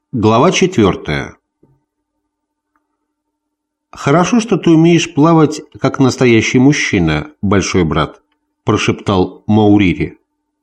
Глава 4. «Хорошо, что ты умеешь плавать, как настоящий мужчина, большой брат», – прошептал Маурири.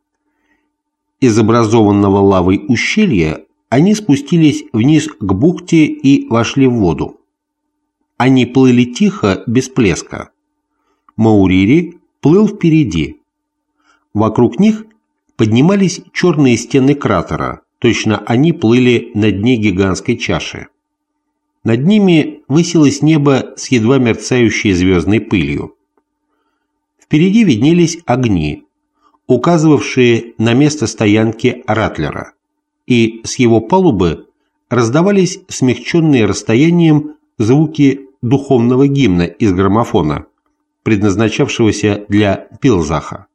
Из образованного лавой ущелья они спустились вниз к бухте и вошли в воду. Они плыли тихо, без плеска. Маурири плыл впереди. Вокруг них поднимались черные стены кратера, точно они плыли на дне гигантской чаши. Над ними высилось небо с едва мерцающей звездной пылью. Впереди виднелись огни, указывавшие на место стоянки Ратлера, и с его палубы раздавались смягченные расстоянием звуки духовного гимна из граммофона, предназначавшегося для Пилзаха.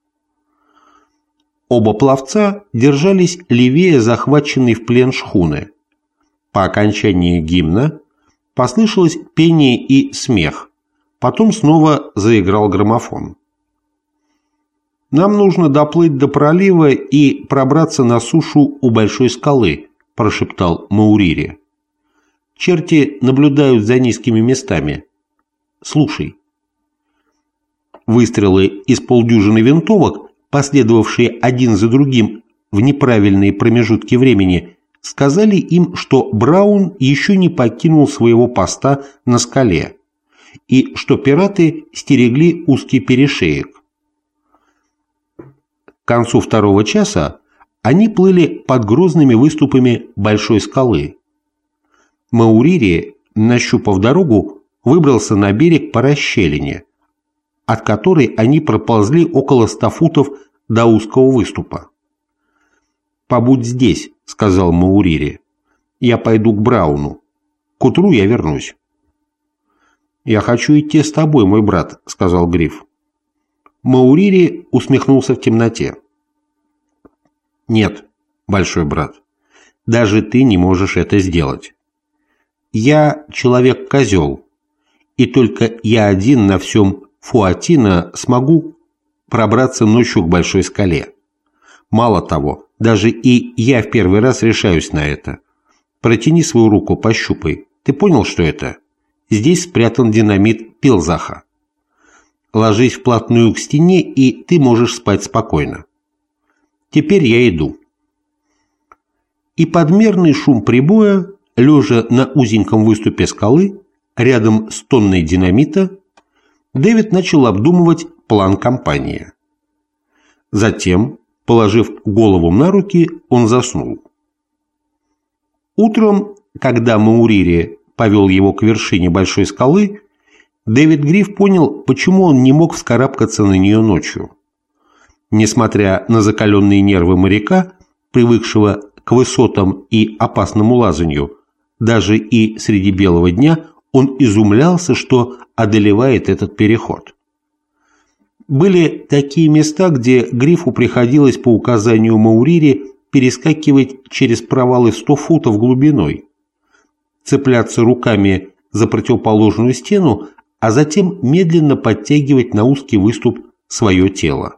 Оба пловца держались левее захваченной в плен шхуны. По окончании гимна послышалось пение и смех, потом снова заиграл граммофон. «Нам нужно доплыть до пролива и пробраться на сушу у большой скалы», – прошептал Маурири. «Черти наблюдают за низкими местами. Слушай». Выстрелы из полдюжины винтовок, последовавшие один за другим в неправильные промежутки времени, сказали им, что Браун еще не покинул своего поста на скале и что пираты стерегли узкий перешеек. К концу второго часа они плыли под грозными выступами большой скалы. Маурири, нащупав дорогу, выбрался на берег по расщелине, от которой они проползли около 100 футов до узкого выступа. «Побудь здесь», — сказал Маурири. «Я пойду к Брауну. К утру я вернусь». «Я хочу идти с тобой, мой брат», — сказал Гриф. Маурири усмехнулся в темноте. «Нет, большой брат, даже ты не можешь это сделать. Я человек-козел, и только я один на всем Фуатино смогу пробраться ночью к большой скале. Мало того, даже и я в первый раз решаюсь на это. Протяни свою руку, пощупай. Ты понял, что это? Здесь спрятан динамит Пилзаха. Ложись вплотную к стене, и ты можешь спать спокойно. Теперь я иду». И подмерный шум прибоя, лежа на узеньком выступе скалы, рядом с тонной динамита, Дэвид начал обдумывать план кампании. Затем, положив голову на руки, он заснул. Утром, когда Маурири повел его к вершине большой скалы, Дэвид Гриф понял, почему он не мог вскарабкаться на нее ночью. Несмотря на закаленные нервы моряка, привыкшего к высотам и опасному лазанью, даже и среди белого дня он изумлялся, что одолевает этот переход. Были такие места, где Грифу приходилось по указанию Маурири перескакивать через провалы 100 футов глубиной, цепляться руками за противоположную стену, а затем медленно подтягивать на узкий выступ свое тело.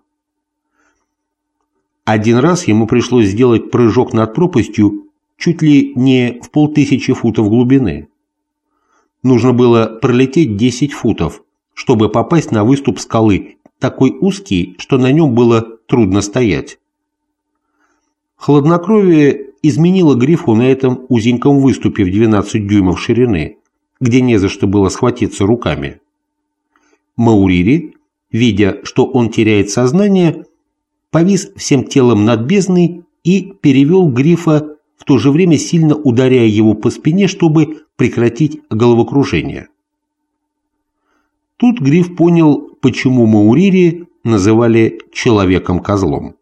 Один раз ему пришлось сделать прыжок над пропастью чуть ли не в 500 футов глубины. Нужно было пролететь 10 футов, чтобы попасть на выступ скалы, такой узкий, что на нем было трудно стоять. Хладнокровие изменило Грифу на этом узеньком выступе в 12 дюймов ширины, где не за что было схватиться руками. Маурири, видя, что он теряет сознание, повис всем телом над бездной и перевел Грифа, в то же время сильно ударяя его по спине, чтобы прекратить головокружение. Тут Гриф понял, почему Маурири называли человеком-козлом.